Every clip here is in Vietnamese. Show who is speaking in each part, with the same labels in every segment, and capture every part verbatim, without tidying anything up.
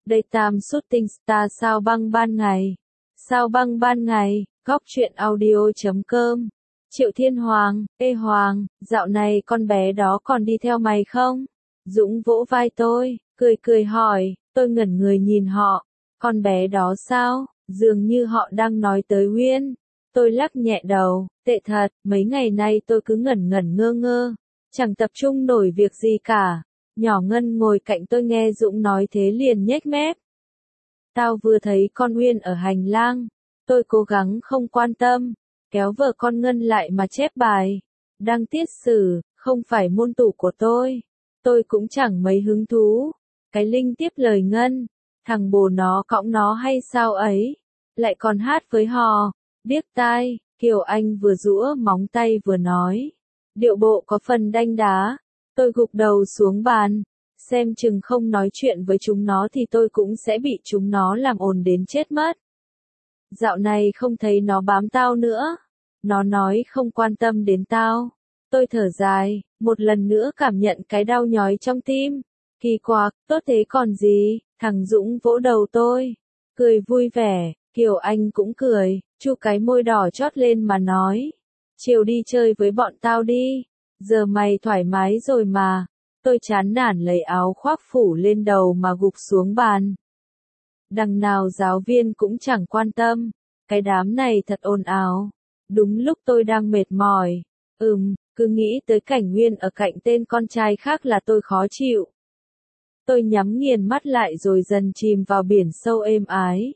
Speaker 1: Daytime Shooting Star sao băng ban ngày. Sao băng ban ngày, góc truyện audio chấm com. Triệu Thiên Hoàng, ê Hoàng, dạo này con bé đó còn đi theo mày không? Dũng vỗ vai tôi, cười cười hỏi, tôi ngẩn người nhìn họ. Con bé đó sao? Dường như họ đang nói tới Huyên. Tôi lắc nhẹ đầu, tệ thật, mấy ngày nay tôi cứ ngẩn ngẩn ngơ ngơ, chẳng tập trung nổi việc gì cả. Nhỏ Ngân ngồi cạnh tôi nghe Dũng nói thế liền nhếch mép. Tao vừa thấy con Huyên ở hành lang, tôi cố gắng không quan tâm, kéo vợ con Ngân lại mà chép bài. Đang tiết sử, không phải môn tủ của tôi. Tôi cũng chẳng mấy hứng thú. Cái Linh tiếp lời Ngân, thằng bồ nó cõng nó hay sao ấy, lại còn hát với hò, điếc tai. Kiều Anh vừa giũa móng tay vừa nói, điệu bộ có phần đanh đá. Tôi gục đầu xuống bàn, xem chừng không nói chuyện với chúng nó thì tôi cũng sẽ bị chúng nó làm ồn đến chết mất. Dạo này không thấy nó bám tao nữa, nó nói không quan tâm đến tao. Tôi thở dài, một lần nữa cảm nhận cái đau nhói trong tim. Kỳ quặc, tốt thế còn gì, thằng Dũng vỗ đầu tôi, cười vui vẻ. Kiều Anh cũng cười, chu cái môi đỏ chót lên mà nói, chiều đi chơi với bọn tao đi, giờ mày thoải mái rồi mà. Tôi chán nản lấy áo khoác phủ lên đầu mà gục xuống bàn. Đằng nào giáo viên cũng chẳng quan tâm, cái đám này thật ồn ào. Đúng lúc tôi đang mệt mỏi, ừm, cứ nghĩ tới cảnh Nguyên ở cạnh tên con trai khác là tôi khó chịu. Tôi nhắm nghiền mắt lại rồi dần chìm vào biển sâu êm ái.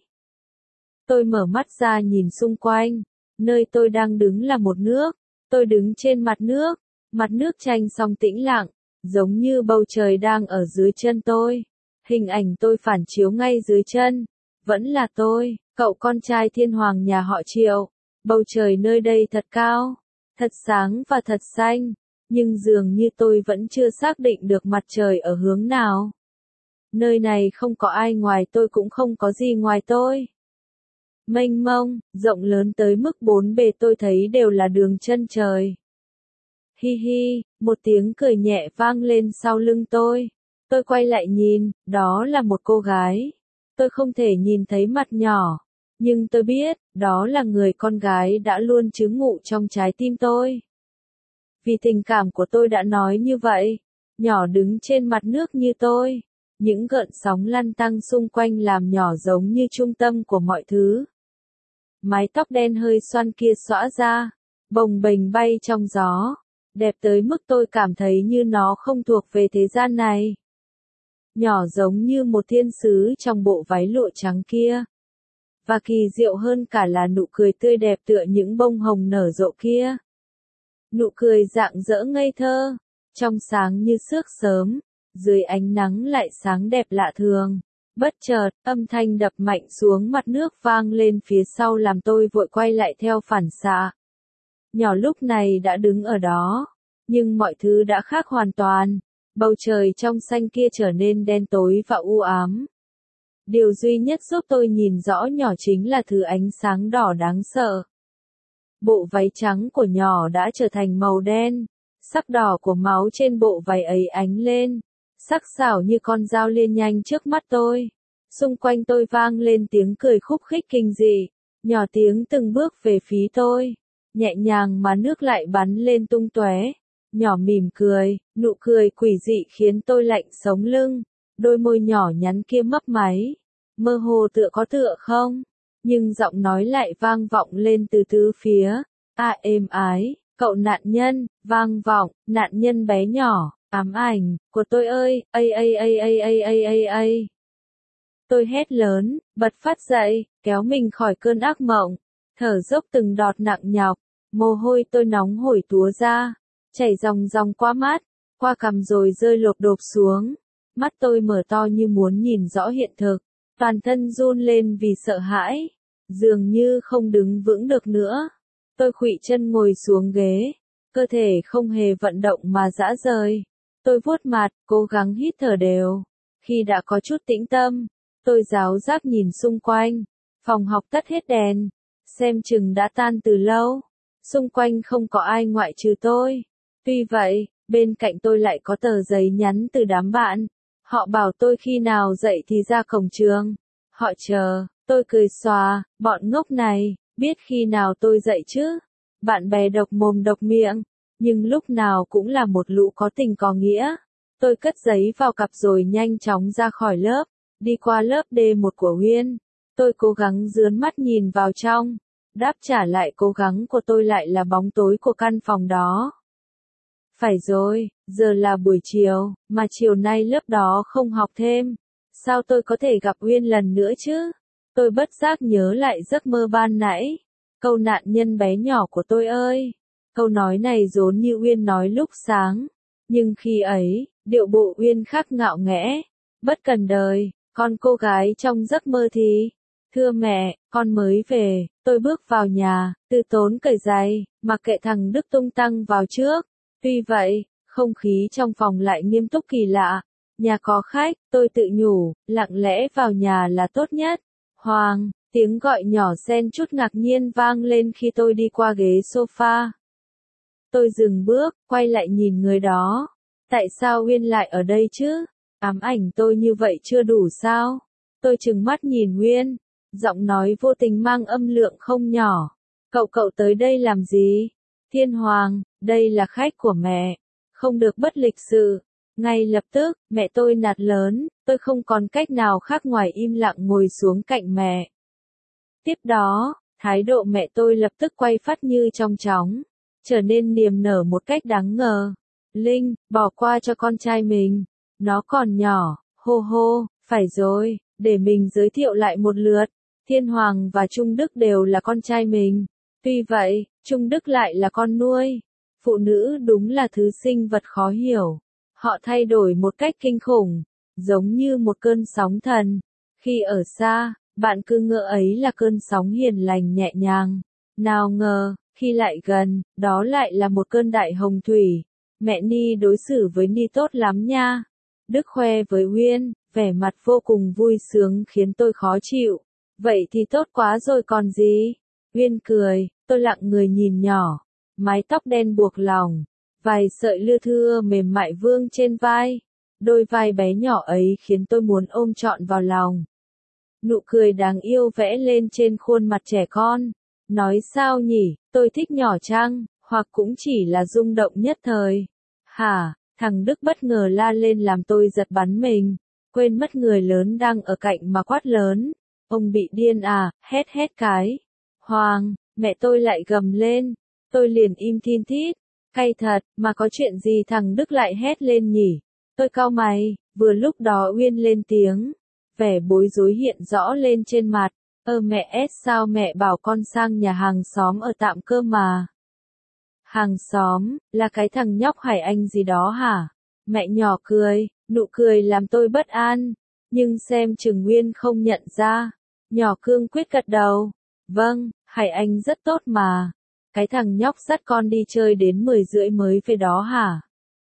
Speaker 1: Tôi mở mắt ra nhìn xung quanh, nơi tôi đang đứng là một nước, tôi đứng trên mặt nước, mặt nước tranh song tĩnh lặng, giống như bầu trời đang ở dưới chân tôi. Hình ảnh tôi phản chiếu ngay dưới chân, vẫn là tôi, cậu con trai thiên hoàng nhà họ Triệu. Bầu trời nơi đây thật cao, thật sáng và thật xanh, nhưng dường như tôi vẫn chưa xác định được mặt trời ở hướng nào. Nơi này không có ai ngoài tôi cũng không có gì ngoài tôi. Mênh mông, rộng lớn tới mức bốn bề tôi thấy đều là đường chân trời. Hi hi, một tiếng cười nhẹ vang lên sau lưng tôi. Tôi quay lại nhìn, đó là một cô gái. Tôi không thể nhìn thấy mặt nhỏ, nhưng tôi biết, đó là người con gái đã luôn trú ngụ trong trái tim tôi. Vì tình cảm của tôi đã nói như vậy, nhỏ đứng trên mặt nước như tôi. Những gợn sóng lăn tăn xung quanh làm nhỏ giống như trung tâm của mọi thứ. Mái tóc đen hơi xoăn kia xõa ra, bồng bềnh bay trong gió, đẹp tới mức tôi cảm thấy như nó không thuộc về thế gian này. Nhỏ giống như một thiên sứ trong bộ váy lụa trắng kia. Và kỳ diệu hơn cả là nụ cười tươi đẹp tựa những bông hồng nở rộ kia. Nụ cười rạng rỡ ngây thơ, trong sáng như sước sớm, dưới ánh nắng lại sáng đẹp lạ thường. Bất chợt, âm thanh đập mạnh xuống mặt nước vang lên phía sau làm tôi vội quay lại theo phản xạ. Nhỏ lúc này đã đứng ở đó, nhưng mọi thứ đã khác hoàn toàn. Bầu trời trong xanh kia trở nên đen tối và u ám. Điều duy nhất giúp tôi nhìn rõ nhỏ chính là thứ ánh sáng đỏ đáng sợ. Bộ váy trắng của nhỏ đã trở thành màu đen, sắc đỏ của máu trên bộ váy ấy ánh lên, sắc sảo như con dao liên nhanh trước mắt tôi. Xung quanh tôi vang lên tiếng cười khúc khích kinh dị, nhỏ tiếng từng bước về phía tôi, nhẹ nhàng mà nước lại bắn lên tung tóe. Nhỏ mỉm cười, nụ cười quỷ dị khiến tôi lạnh sống lưng, đôi môi nhỏ nhắn kia mấp máy, mơ hồ tựa có tựa không, nhưng giọng nói lại vang vọng lên từ tứ phía, à êm ái, cậu nạn nhân, vang vọng, nạn nhân bé nhỏ, ám ảnh, của tôi ơi, ây ây ây ây ây ây ây ây. Tôi hét lớn, bật phát dậy, kéo mình khỏi cơn ác mộng, thở dốc từng đọt nặng nhọc, mồ hôi tôi nóng hổi túa ra. Chảy ròng ròng qua mắt, qua cằm rồi rơi lộp đột xuống. Mắt tôi mở to như muốn nhìn rõ hiện thực, toàn thân run lên vì sợ hãi, dường như không đứng vững được nữa. Tôi khuỵu chân ngồi xuống ghế, cơ thể không hề vận động mà rã rời. Tôi vuốt mặt, cố gắng hít thở đều. Khi đã có chút tĩnh tâm, tôi ráo rác nhìn xung quanh. Phòng học tắt hết đèn, xem chừng đã tan từ lâu. Xung quanh không có ai ngoại trừ tôi. Tuy vậy, bên cạnh tôi lại có tờ giấy nhắn từ đám bạn. Họ bảo tôi khi nào dậy thì ra cổng trường. Họ chờ, tôi cười xòa, bọn ngốc này, biết khi nào tôi dậy chứ. Bạn bè độc mồm độc miệng, nhưng lúc nào cũng là một lũ có tình có nghĩa. Tôi cất giấy vào cặp rồi nhanh chóng ra khỏi lớp, đi qua lớp D một của Uyên. Tôi cố gắng dướn mắt nhìn vào trong, đáp trả lại cố gắng của tôi lại là bóng tối của căn phòng đó. Phải rồi, giờ là buổi chiều, mà chiều nay lớp đó không học thêm. Sao tôi có thể gặp Uyên lần nữa chứ? Tôi bất giác nhớ lại giấc mơ ban nãy. Câu nạn nhân bé nhỏ của tôi ơi. Câu nói này giống như Uyên nói lúc sáng. Nhưng khi ấy, điệu bộ Uyên khác ngạo nghễ. Bất cần đời, con cô gái trong giấc mơ thì. Thưa mẹ, con mới về. Tôi bước vào nhà, từ tốn cởi giày, mặc kệ thằng Đức tung tăng vào trước. Tuy vậy, không khí trong phòng lại nghiêm túc kỳ lạ. Nhà có khách, tôi tự nhủ, lặng lẽ vào nhà là tốt nhất. Hoàng, tiếng gọi nhỏ xen chút ngạc nhiên vang lên khi tôi đi qua ghế sofa. Tôi dừng bước, quay lại nhìn người đó. Tại sao Uyên lại ở đây chứ? Ám ảnh tôi như vậy chưa đủ sao? Tôi trừng mắt nhìn Uyên, giọng nói vô tình mang âm lượng không nhỏ. Cậu cậu tới đây làm gì? Thiên Hoàng, đây là khách của mẹ. Không được bất lịch sự. Ngay lập tức, mẹ tôi nạt lớn, tôi không còn cách nào khác ngoài im lặng ngồi xuống cạnh mẹ. Tiếp đó, thái độ mẹ tôi lập tức quay phắt như trong chóng, trở nên niềm nở một cách đáng ngờ. Linh, bỏ qua cho con trai mình. Nó còn nhỏ, hô hô, phải rồi, để mình giới thiệu lại một lượt. Thiên Hoàng và Trung Đức đều là con trai mình. Tuy vậy, Trung Đức lại là con nuôi. Phụ nữ đúng là thứ sinh vật khó hiểu. Họ thay đổi một cách kinh khủng, giống như một cơn sóng thần. Khi ở xa, bạn cứ ngỡ ấy là cơn sóng hiền lành nhẹ nhàng. Nào ngờ, khi lại gần, đó lại là một cơn đại hồng thủy. Mẹ Ni đối xử với Ni tốt lắm nha. Đức khoe với Uyên, vẻ mặt vô cùng vui sướng khiến tôi khó chịu. Vậy thì tốt quá rồi còn gì? Uyên cười, tôi lặng người nhìn nhỏ. Mái tóc đen buộc lòng, vài sợi lưa thưa mềm mại vương trên vai. Đôi vai bé nhỏ ấy khiến tôi muốn ôm trọn vào lòng. Nụ cười đáng yêu vẽ lên trên khuôn mặt trẻ con. Nói sao nhỉ, tôi thích nhỏ chăng, hoặc cũng chỉ là rung động nhất thời. Hả, thằng Đức bất ngờ la lên làm tôi giật bắn mình. Quên mất người lớn đang ở cạnh mà quát lớn. Ông bị điên à, hét hét cái. Hoàng, mẹ tôi lại gầm lên. Tôi liền im thin thít. Cay thật, mà có chuyện gì thằng Đức lại hét lên nhỉ? Tôi cau mày, vừa lúc đó Uyên lên tiếng. Vẻ bối rối hiện rõ lên trên mặt. Ơ mẹ s sao mẹ bảo con sang nhà hàng xóm ở tạm cơ mà. Hàng xóm, là cái thằng nhóc Hải Anh gì đó hả? Mẹ nhỏ cười, nụ cười làm tôi bất an. Nhưng xem chừng Uyên không nhận ra. Nhỏ cương quyết gật đầu. Vâng, Hải Anh rất tốt mà. Cái thằng nhóc dắt con đi chơi đến mười rưỡi mới về đó hả?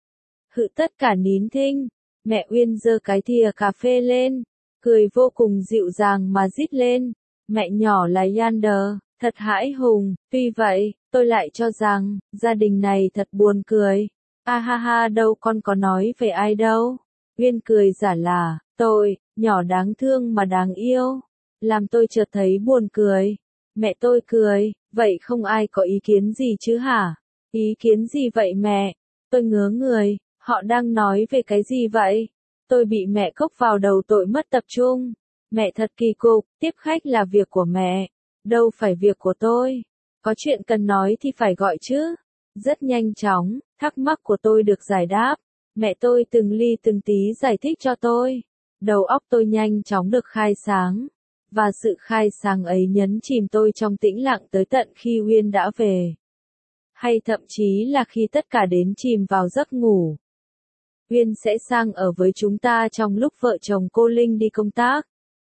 Speaker 1: Hự tất cả nín thinh. Mẹ Uyên giơ cái thìa cà phê lên. Cười vô cùng dịu dàng mà rít lên. Mẹ nhỏ là Yander, thật hãi hùng. Tuy vậy, tôi lại cho rằng, gia đình này thật buồn cười. A ha ha đâu con có nói về ai đâu. Uyên cười giả là, tôi, nhỏ đáng thương mà đáng yêu. Làm tôi chợt thấy buồn cười. Mẹ tôi cười, vậy không ai có ý kiến gì chứ hả? Ý kiến gì vậy mẹ? Tôi ngớ người, họ đang nói về cái gì vậy? Tôi bị mẹ cốc vào đầu tội mất tập trung. Mẹ thật kỳ cục, tiếp khách là việc của mẹ, đâu phải việc của tôi. Có chuyện cần nói thì phải gọi chứ. Rất nhanh chóng, thắc mắc của tôi được giải đáp. Mẹ tôi từng ly từng tí giải thích cho tôi. Đầu óc tôi nhanh chóng được khai sáng. Và sự khai sáng ấy nhấn chìm tôi trong tĩnh lặng tới tận khi Uyên đã về. Hay thậm chí là khi tất cả đến chìm vào giấc ngủ. Uyên sẽ sang ở với chúng ta trong lúc vợ chồng cô Linh đi công tác.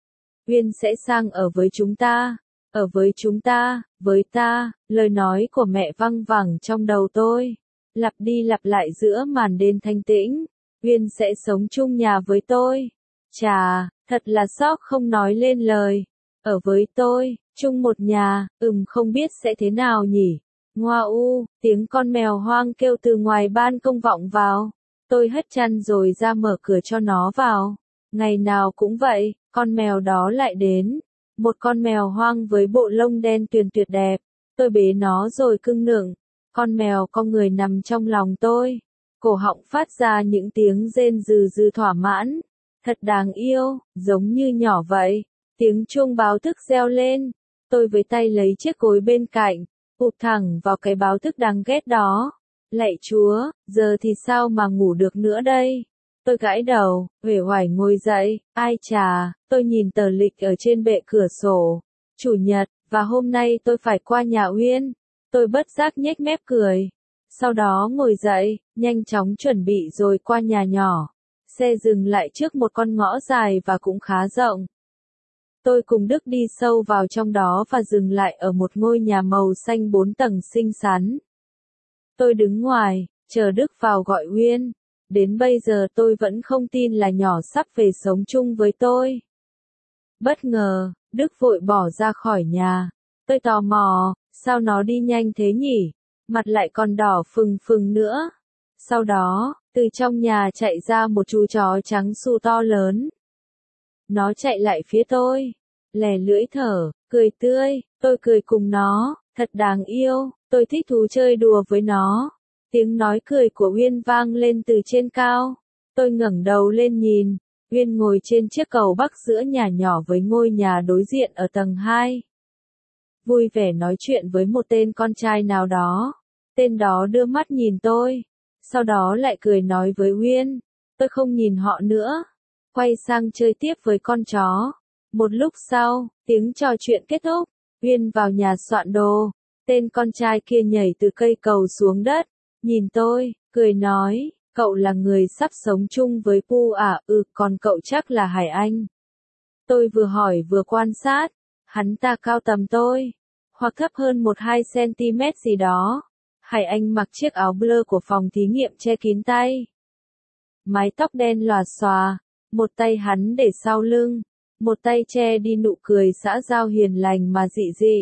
Speaker 1: Uyên sẽ sang ở với chúng ta, ở với chúng ta, với ta, lời nói của mẹ văng vẳng trong đầu tôi. Lặp đi lặp lại giữa màn đêm thanh tĩnh. Uyên sẽ sống chung nhà với tôi. Chà, thật là sốc không nói lên lời. Ở với tôi, chung một nhà, ừm không biết sẽ thế nào nhỉ. Ngoa u, tiếng con mèo hoang kêu từ ngoài ban công vọng vào. Tôi hất chăn rồi ra mở cửa cho nó vào. Ngày nào cũng vậy, con mèo đó lại đến. Một con mèo hoang với bộ lông đen tuyền tuyệt đẹp. Tôi bế nó rồi cưng nựng. Con mèo con người nằm trong lòng tôi. Cổ họng phát ra những tiếng rên rừ rừ thỏa mãn. Thật đáng yêu, giống như nhỏ vậy. Tiếng chuông báo thức reo lên. Tôi với tay lấy chiếc gối bên cạnh, ụp thẳng vào cái báo thức đáng ghét đó. Lạy Chúa, giờ thì sao mà ngủ được nữa đây? Tôi gãi đầu, uể oải ngồi dậy, ai chà, tôi nhìn tờ lịch ở trên bệ cửa sổ. Chủ nhật, và hôm nay tôi phải qua nhà Uyên. Tôi bất giác nhếch mép cười. Sau đó ngồi dậy, nhanh chóng chuẩn bị rồi qua nhà nhỏ. Xe dừng lại trước một con ngõ dài và cũng khá rộng. Tôi cùng Đức đi sâu vào trong đó và dừng lại ở một ngôi nhà màu xanh bốn tầng xinh xắn. Tôi đứng ngoài, chờ Đức vào gọi Uyên. Đến bây giờ tôi vẫn không tin là nhỏ sắp về sống chung với tôi. Bất ngờ, Đức vội bỏ ra khỏi nhà. Tôi tò mò, sao nó đi nhanh thế nhỉ? Mặt lại còn đỏ phừng phừng nữa. Sau đó, từ trong nhà chạy ra một chú chó trắng xù to lớn. Nó chạy lại phía tôi, lè lưỡi thở, cười tươi, tôi cười cùng nó, thật đáng yêu, tôi thích thú chơi đùa với nó. Tiếng nói cười của Uyên vang lên từ trên cao. Tôi ngẩng đầu lên nhìn, Uyên ngồi trên chiếc cầu bắc giữa nhà nhỏ với ngôi nhà đối diện ở tầng hai. Vui vẻ nói chuyện với một tên con trai nào đó. Tên đó đưa mắt nhìn tôi, sau đó lại cười nói với Uyên. Tôi không nhìn họ nữa, quay sang chơi tiếp với con chó. Một lúc sau, tiếng trò chuyện kết thúc, Uyên vào nhà soạn đồ. Tên con trai kia nhảy từ cây cầu xuống đất, nhìn tôi, cười nói, cậu là người sắp sống chung với Pu à? Ừ, còn cậu chắc là Hải Anh. Tôi vừa hỏi vừa quan sát, hắn ta cao tầm tôi, hoặc thấp hơn một hai centimet gì đó. Hải Anh mặc chiếc áo bleu của phòng thí nghiệm che kín tay. Mái tóc đen lòa xòa, một tay hắn để sau lưng, một tay che đi nụ cười xã giao hiền lành mà dị dị.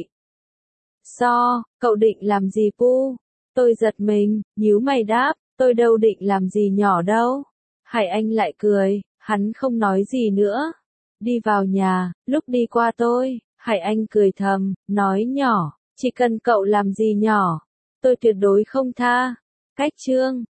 Speaker 1: So, cậu định làm gì Pu? Tôi giật mình, nhíu mày đáp, tôi đâu định làm gì nhỏ đâu. Hải Anh lại cười, hắn không nói gì nữa. Đi vào nhà, lúc đi qua tôi, Hải Anh cười thầm, nói nhỏ, chỉ cần cậu làm gì nhỏ, tôi tuyệt đối không tha. Cách chương